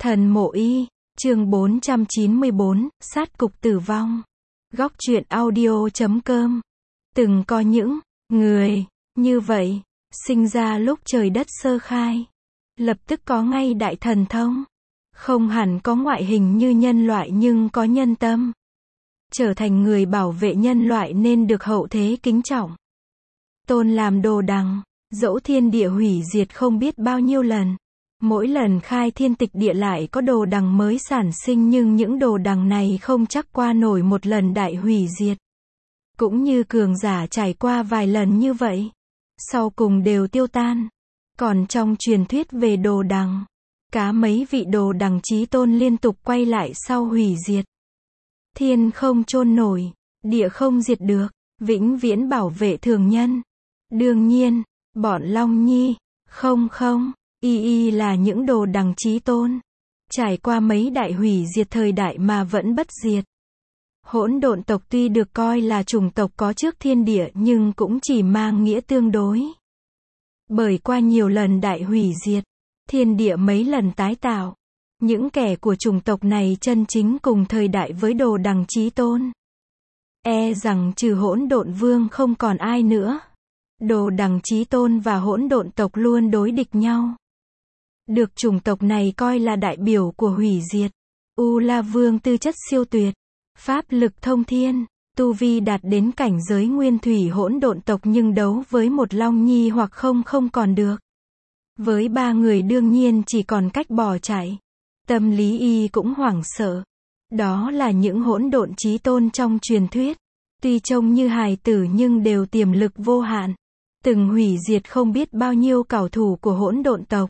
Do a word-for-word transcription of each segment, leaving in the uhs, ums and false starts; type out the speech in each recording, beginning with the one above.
Thần Mộ Y, chương bốn trăm chín mươi bốn, sát cục tử vong. Góc truyện audio chấm com. Từng có những người như vậy, sinh ra lúc trời đất sơ khai, lập tức có ngay đại thần thông. Không hẳn có ngoại hình như nhân loại nhưng có nhân tâm. Trở thành người bảo vệ nhân loại nên được hậu thế kính trọng. Tôn làm đồ đằng, dẫu thiên địa hủy diệt không biết bao nhiêu lần. Mỗi lần khai thiên tịch địa lại có đồ đằng mới sản sinh nhưng những đồ đằng này không chắc qua nổi một lần đại hủy diệt. Cũng như cường giả trải qua vài lần như vậy, sau cùng đều tiêu tan. Còn trong truyền thuyết về đồ đằng, cá mấy vị đồ đằng chí tôn liên tục quay lại sau hủy diệt. Thiên không chôn nổi, địa không diệt được, vĩnh viễn bảo vệ thường nhân. Đương nhiên, bọn Long Nhi, không không, y y là những đồ đằng chí tôn. Trải qua mấy đại hủy diệt thời đại mà vẫn bất diệt. Hỗn độn tộc tuy được coi là chủng tộc có trước thiên địa nhưng cũng chỉ mang nghĩa tương đối. Bởi qua nhiều lần đại hủy diệt, thiên địa mấy lần tái tạo, những kẻ của chủng tộc này chân chính cùng thời đại với đồ đằng chí tôn. E rằng trừ hỗn độn vương không còn ai nữa. Đồ đằng chí tôn và hỗn độn tộc luôn đối địch nhau. Được chủng tộc này coi là đại biểu của hủy diệt. U La Vương tư chất siêu tuyệt, pháp lực thông thiên, tu vi đạt đến cảnh giới nguyên thủy hỗn độn tộc nhưng đấu với một Long Nhi hoặc không không còn được. Với ba người đương nhiên chỉ còn cách bỏ chạy. Tâm lý y cũng hoảng sợ. Đó là những hỗn độn chí tôn trong truyền thuyết. Tuy trông như hài tử nhưng đều tiềm lực vô hạn. Từng hủy diệt không biết bao nhiêu cảo thủ của hỗn độn tộc.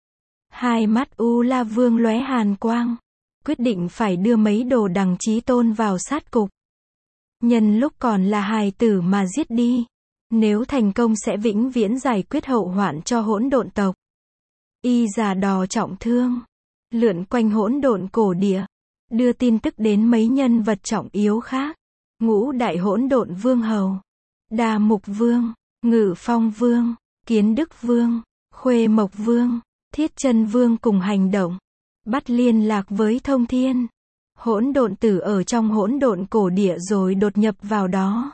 Hai mắt U La Vương lóe hàn quang. Quyết định phải đưa mấy đồ đằng chí tôn vào sát cục. Nhân lúc còn là hài tử mà giết đi. Nếu thành công sẽ vĩnh viễn giải quyết hậu hoạn cho hỗn độn tộc. Y già đò trọng thương. Lượn quanh hỗn độn cổ địa. Đưa tin tức đến mấy nhân vật trọng yếu khác. Ngũ đại hỗn độn vương hầu. Đa Mục Vương, Ngự Phong Vương, Kiến Đức Vương, Khuê Mộc Vương, Thiết Chân Vương cùng hành động. Bắt liên lạc với Thông Thiên. Hỗn độn tử ở trong hỗn độn cổ địa rồi đột nhập vào đó.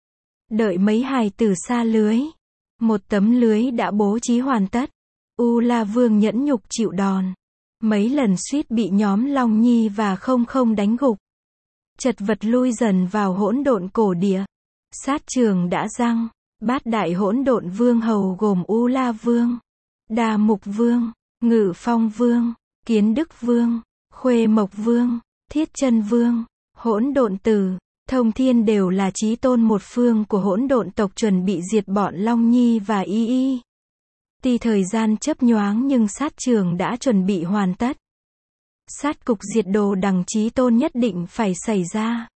Đợi mấy hài tử xa lưới. Một tấm lưới đã bố trí hoàn tất. U La Vương nhẫn nhục chịu đòn. Mấy lần suýt bị nhóm Long Nhi và không không đánh gục. Chật vật lui dần vào hỗn độn cổ địa. Sát trường đã răng. Bát đại hỗn độn vương hầu gồm U La Vương, Đa Mục Vương, Ngự Phong Vương, Kiến Đức Vương, Khuê Mộc Vương, Thiết Chân Vương, hỗn độn tử, Thông Thiên đều là chí tôn một phương của hỗn độn tộc chuẩn bị diệt bọn Long Nhi và Y Y. Tuy thời gian chớp nhoáng nhưng sát trường đã chuẩn bị hoàn tất. Sát cục diệt đồ đằng chí tôn nhất định phải xảy ra.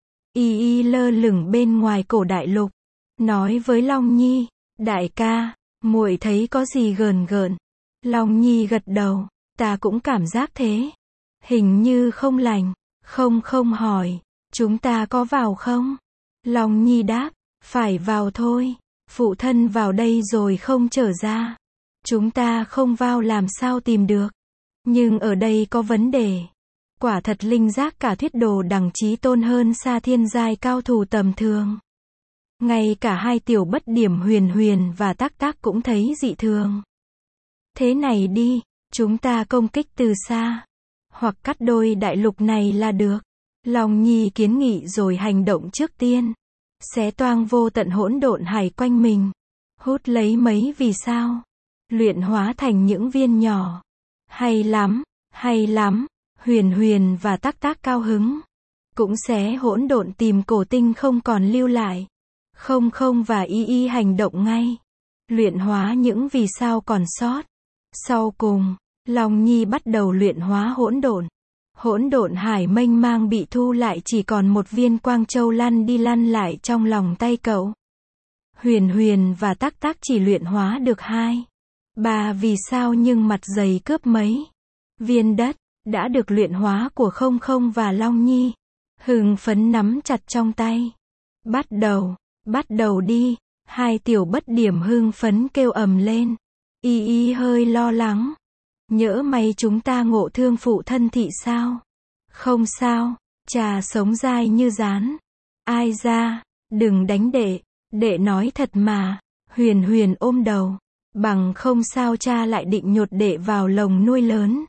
Y Y lơ lửng bên ngoài cổ đại lục, nói với Long Nhi, đại ca, muội thấy có gì gờn gợn. Long Nhi gật đầu, ta cũng cảm giác thế. Hình như không lành. Không không hỏi, chúng ta có vào không? Long Nhi đáp, phải vào thôi. Phụ thân vào đây rồi không trở ra. Chúng ta không vào làm sao tìm được. Nhưng ở đây có vấn đề. Quả thật linh giác cả thuyết đồ đằng chí tôn hơn xa thiên giai cao thủ tầm thường. Ngay cả hai tiểu bất điểm Huyền Huyền và Tác Tác cũng thấy dị thường. Thế này đi, chúng ta công kích từ xa. Hoặc cắt đôi đại lục này là được. Long Nhi kiến nghị rồi hành động trước tiên. Xé toang vô tận hỗn độn hải quanh mình. Hút lấy mấy vì sao. Luyện hóa thành những viên nhỏ. Hay lắm, hay lắm. Huyền Huyền và Tác Tác cao hứng. Cũng xé hỗn độn tìm cổ tinh không còn lưu lại. Không không và Y Y hành động ngay. Luyện hóa những vì sao còn sót. Sau cùng, Long Nhi bắt đầu luyện hóa hỗn độn. Hỗn độn hải mênh mang bị thu lại chỉ còn một viên quang châu lăn đi lăn lại trong lòng tay cậu. Huyền Huyền và Tác Tác chỉ luyện hóa được hai, ba vì sao nhưng mặt dày cướp mấy. Viên đất, đã được luyện hóa của không không và Long Nhi. Hưng phấn nắm chặt trong tay. Bắt đầu, bắt đầu đi. Hai tiểu bất điểm hưng phấn kêu ầm lên. Y Y hơi lo lắng. Nhỡ may chúng ta ngộ thương phụ thân thị sao? Không sao, trà sống dai như rán. Ai ra, đừng đánh đệ, đệ nói thật mà. Huyền Huyền ôm đầu. Bằng không sao cha lại định nhột đệ vào lồng nuôi lớn.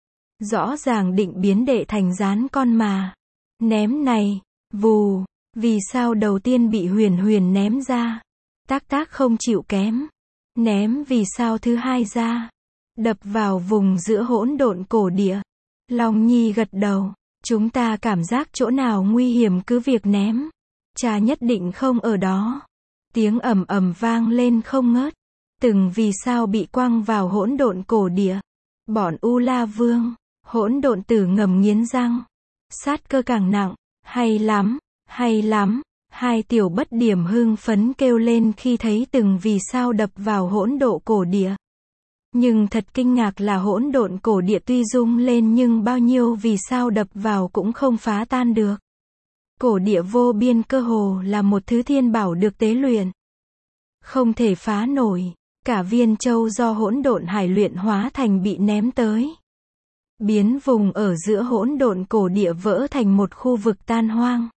Rõ ràng định biến đệ thành rán con mà. Ném này, vù, vì sao đầu tiên bị Huyền Huyền ném ra? Tác Tác không chịu kém. Ném vì sao thứ hai ra? Đập vào vùng giữa hỗn độn cổ địa. Long Nhi gật đầu. Chúng ta cảm giác chỗ nào nguy hiểm cứ việc ném. Cha nhất định không ở đó. Tiếng ầm ầm vang lên không ngớt. Từng vì sao bị quăng vào hỗn độn cổ địa. Bọn U La Vương, hỗn độn tử ngầm nghiến răng. Sát cơ càng nặng. Hay lắm, hay lắm. Hai tiểu bất điểm hưng phấn kêu lên khi thấy từng vì sao đập vào hỗn độn cổ địa. Nhưng thật kinh ngạc là hỗn độn cổ địa tuy rung lên nhưng bao nhiêu vì sao đập vào cũng không phá tan được. Cổ địa vô biên cơ hồ là một thứ thiên bảo được tế luyện. Không thể phá nổi. Cả viên châu do hỗn độn hải luyện hóa thành bị ném tới. Biến vùng ở giữa hỗn độn cổ địa vỡ thành một khu vực tan hoang.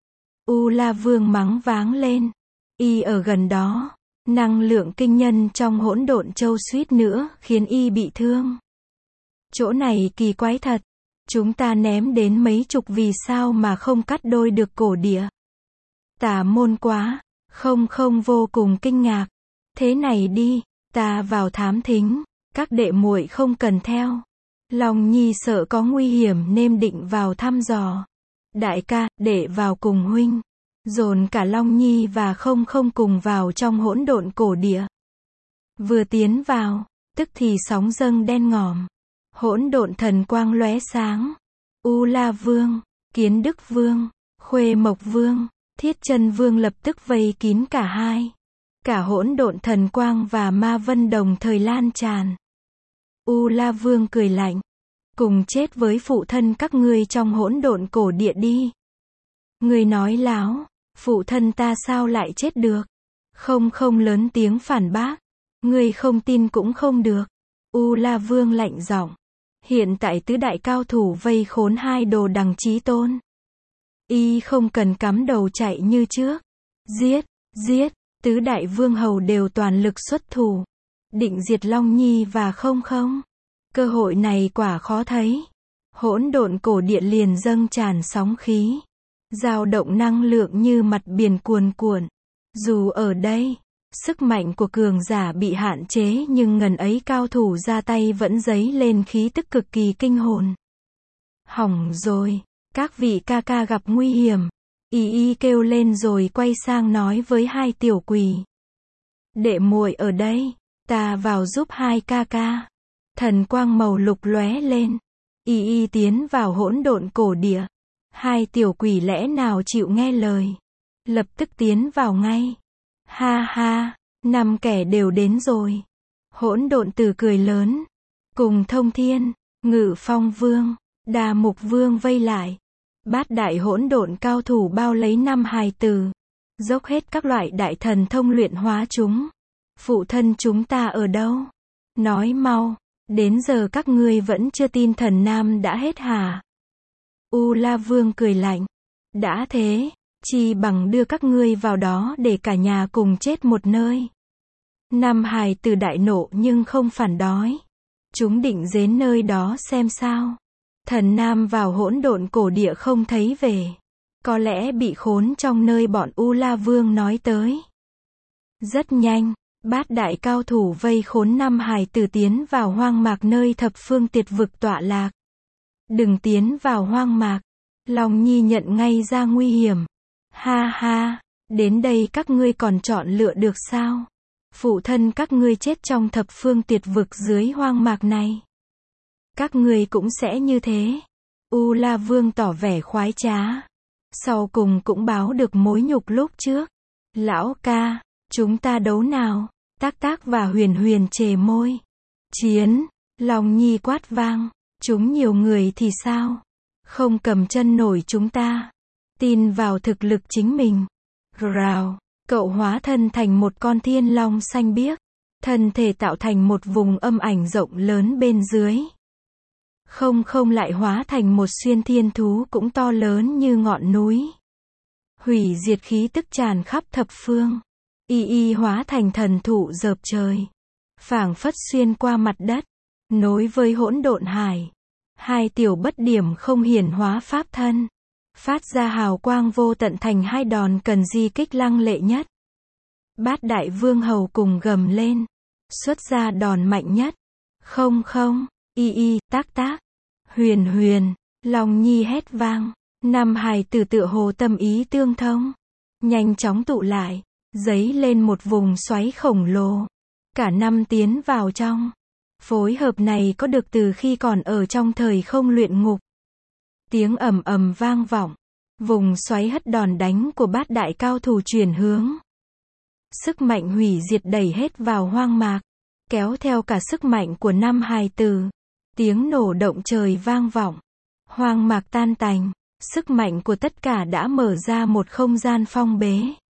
U La Vương mắng váng lên. Y ở gần đó. Năng lượng kinh nhân trong hỗn độn châu suýt nữa khiến y bị thương. Chỗ này kỳ quái thật. Chúng ta ném đến mấy chục vì sao mà không cắt đôi được cổ địa. Tà môn quá. Không không vô cùng kinh ngạc. Thế này đi, ta vào thám thính. Các đệ muội không cần theo. Long Nhi sợ có nguy hiểm nên định vào thăm dò. Đại ca, đệ vào cùng huynh. Dồn cả Long Nhi và không không cùng vào trong hỗn độn cổ địa. Vừa tiến vào, tức thì sóng dâng đen ngòm. Hỗn độn thần quang lóe sáng. U La Vương, Kiến Đức Vương, Khuê Mộc Vương, Thiết Chân Vương lập tức vây kín cả hai. Cả hỗn độn thần quang và ma vân đồng thời lan tràn. U La Vương cười lạnh. Cùng chết với phụ thân các ngươi trong hỗn độn cổ địa đi. Ngươi nói láo. Phụ thân ta sao lại chết được? Không không lớn tiếng phản bác. Ngươi không tin cũng không được. U La Vương lạnh giọng. Hiện tại tứ đại cao thủ vây khốn hai đồ đằng chí tôn. Y không cần cắm đầu chạy như trước. Giết, giết, tứ đại vương hầu đều toàn lực xuất thủ. Định diệt Long Nhi và không không. Cơ hội này quả khó thấy. Hỗn độn cổ địa liền dâng tràn sóng khí. Dao động năng lượng như mặt biển cuồn cuộn. Dù ở đây, sức mạnh của cường giả bị hạn chế nhưng ngần ấy cao thủ ra tay vẫn dấy lên khí tức cực kỳ kinh hồn. Hỏng rồi, các vị ca ca gặp nguy hiểm. Y y kêu lên rồi quay sang nói với hai tiểu quỷ. Đệ muội ở đây, ta vào giúp hai ca ca. Thần quang màu lục lóe lên. Y y tiến vào hỗn độn cổ địa. Hai tiểu quỷ lẽ nào chịu nghe lời. Lập tức tiến vào ngay. Ha ha, năm kẻ đều đến rồi. Hỗn độn tử cười lớn. Cùng Thông Thiên, Ngự Phong Vương, Đa Mục Vương vây lại. Bát đại hỗn độn cao thủ bao lấy năm hài tử. Dốc hết các loại đại thần thông luyện hóa chúng. Phụ thân chúng ta ở đâu? Nói mau, đến giờ các ngươi vẫn chưa tin thần nam đã hết hả? U La Vương cười lạnh. Đã thế, chi bằng đưa các ngươi vào đó để cả nhà cùng chết một nơi. Năm hài tử đại nộ nhưng không phản đói. Chúng định đến nơi đó xem sao. Thần nam vào hỗn độn cổ địa không thấy về. Có lẽ bị khốn trong nơi bọn U La Vương nói tới. Rất nhanh, bát đại cao thủ vây khốn năm hài tử tiến vào hoang mạc nơi thập phương tiệt vực tọa lạc. Đừng tiến vào hoang mạc. Long Nhi nhận ngay ra nguy hiểm. Ha ha, đến đây các ngươi còn chọn lựa được sao? Phụ thân các ngươi chết trong thập phương tiệt vực dưới hoang mạc này. Các ngươi cũng sẽ như thế. U La Vương tỏ vẻ khoái trá. Sau cùng cũng báo được mối nhục lúc trước. Lão ca, chúng ta đấu nào? Tác Tác và Huyền Huyền chề môi. Chiến, Long Nhi quát vang. Chúng nhiều người thì sao? Không cầm chân nổi chúng ta. Tin vào thực lực chính mình. Rào, cậu hóa thân thành một con thiên long xanh biếc. thân thể tạo thành một vùng âm ảnh rộng lớn bên dưới. Không không lại hóa thành một xuyên thiên thú cũng to lớn như ngọn núi. Hủy diệt khí tức tràn khắp thập phương. Y y hóa thành thần thụ dợp trời. Phảng phất xuyên qua mặt đất, nối với hỗn độn hải. Hai tiểu bất điểm không hiển hóa pháp thân. Phát ra hào quang vô tận thành hai đòn cần di kích lăng lệ nhất. Bát đại vương hầu cùng gầm lên. Xuất ra đòn mạnh nhất. Không không, y y, tác tác. Huyền huyền, Long Nhi hét vang. Năm hài tử tựa hồ tâm ý tương thông. Nhanh chóng tụ lại, dấy lên một vùng xoáy khổng lồ. Cả năm tiến vào trong. Phối hợp này có được từ khi còn ở trong thời không luyện ngục. Tiếng ầm ầm vang vọng. Vùng xoáy hất đòn đánh của bát đại cao thủ chuyển hướng. Sức mạnh hủy diệt đẩy hết vào hoang mạc. Kéo theo cả sức mạnh của năm hài tử. Tiếng nổ động trời vang vọng. Hoang mạc tan tành. Sức mạnh của tất cả đã mở ra một không gian phong bế.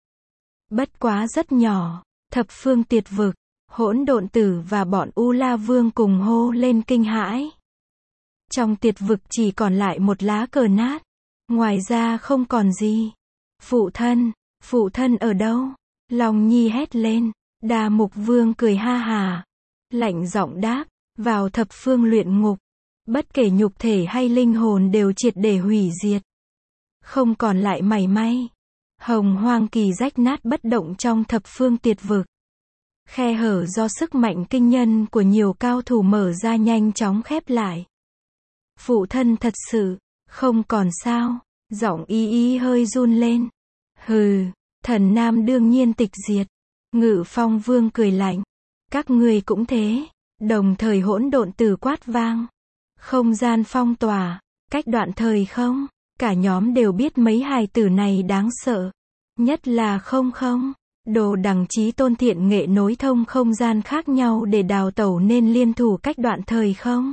Bất quá rất nhỏ. Thập phương tiệt vực. Hỗn độn tử và bọn U La Vương cùng hô lên kinh hãi. Trong tiệt vực chỉ còn lại một lá cờ nát. Ngoài ra không còn gì. Phụ thân, phụ thân ở đâu? Long Nhi hét lên. Đa Mục Vương cười ha hà. Lạnh giọng đáp, vào thập phương luyện ngục. Bất kể nhục thể hay linh hồn đều triệt để hủy diệt. Không còn lại mảy may. Hồng hoang kỳ rách nát bất động trong thập phương tiệt vực. Khe hở do sức mạnh kinh nhân của nhiều cao thủ mở ra nhanh chóng khép lại. Phụ thân thật sự, không còn sao. Giọng y y hơi run lên. Hừ, thần nam đương nhiên tịch diệt. Ngự Phong Vương cười lạnh. Các ngươi cũng thế. Đồng thời hỗn độn tử quát vang. Không gian phong tỏa, cách đoạn thời không. Cả nhóm đều biết mấy hài tử này đáng sợ. Nhất là không không. Đồ Đằng Chí Tôn thiện nghệ nối thông không gian khác nhau để đào tẩu nên liên thủ cách đoạn thời không.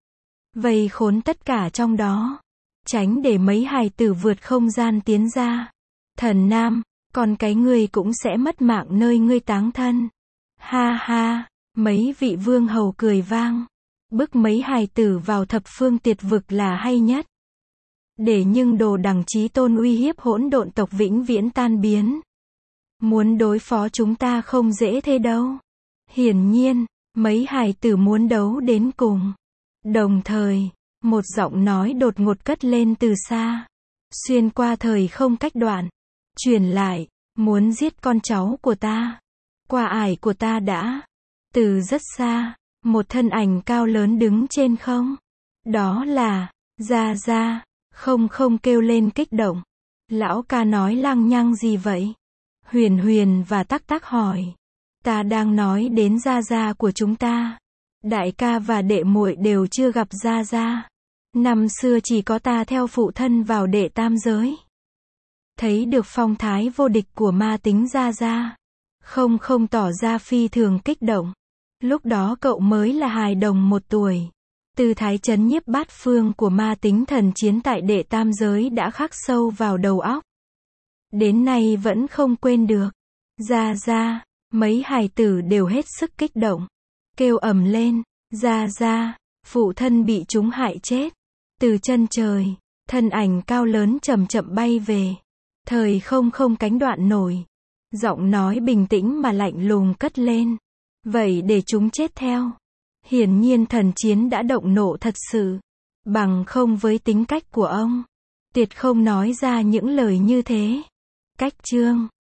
Vây khốn tất cả trong đó. Tránh để mấy hài tử vượt không gian tiến ra. Thần Nam, còn cái ngươi cũng sẽ mất mạng nơi ngươi táng thân. Ha ha, mấy vị vương hầu cười vang. Bức mấy hài tử vào thập phương tiệt vực là hay nhất. Để nhưng Đồ Đằng Chí Tôn uy hiếp hỗn độn tộc vĩnh viễn tan biến. Muốn đối phó chúng ta không dễ thế đâu. Hiển nhiên, mấy hài tử muốn đấu đến cùng. Đồng thời, một giọng nói đột ngột cất lên từ xa. Xuyên qua thời không cách đoạn. Truyền lại, muốn giết con cháu của ta. Qua ải của ta đã. Từ rất xa, một thân ảnh cao lớn đứng trên không. Đó là, Gia Gia. Không không kêu lên kích động. Lão ca nói lăng nhăng gì vậy? Huyền huyền và tắc tắc hỏi. Ta đang nói đến Gia Gia của chúng ta. Đại ca và đệ muội đều chưa gặp Gia Gia. Năm xưa chỉ có ta theo phụ thân vào đệ tam giới. Thấy được phong thái vô địch của ma tính Gia Gia. Không không tỏ ra phi thường kích động. Lúc đó cậu mới là hài đồng một tuổi. Tư thái chấn nhiếp bát phương của ma tính thần chiến tại đệ tam giới đã khắc sâu vào đầu óc. Đến nay vẫn không quên được. Gia Gia, mấy hài tử đều hết sức kích động. Kêu ầm lên, Gia Gia, phụ thân bị chúng hại chết. Từ chân trời, thân ảnh cao lớn chậm chậm bay về. Thời không không cánh đoạn nổi. Giọng nói bình tĩnh mà lạnh lùng cất lên. Vậy để chúng chết theo. Hiển nhiên thần chiến đã động nộ thật sự. Bằng không với tính cách của ông. Tuyệt không nói ra những lời như thế. Cách chương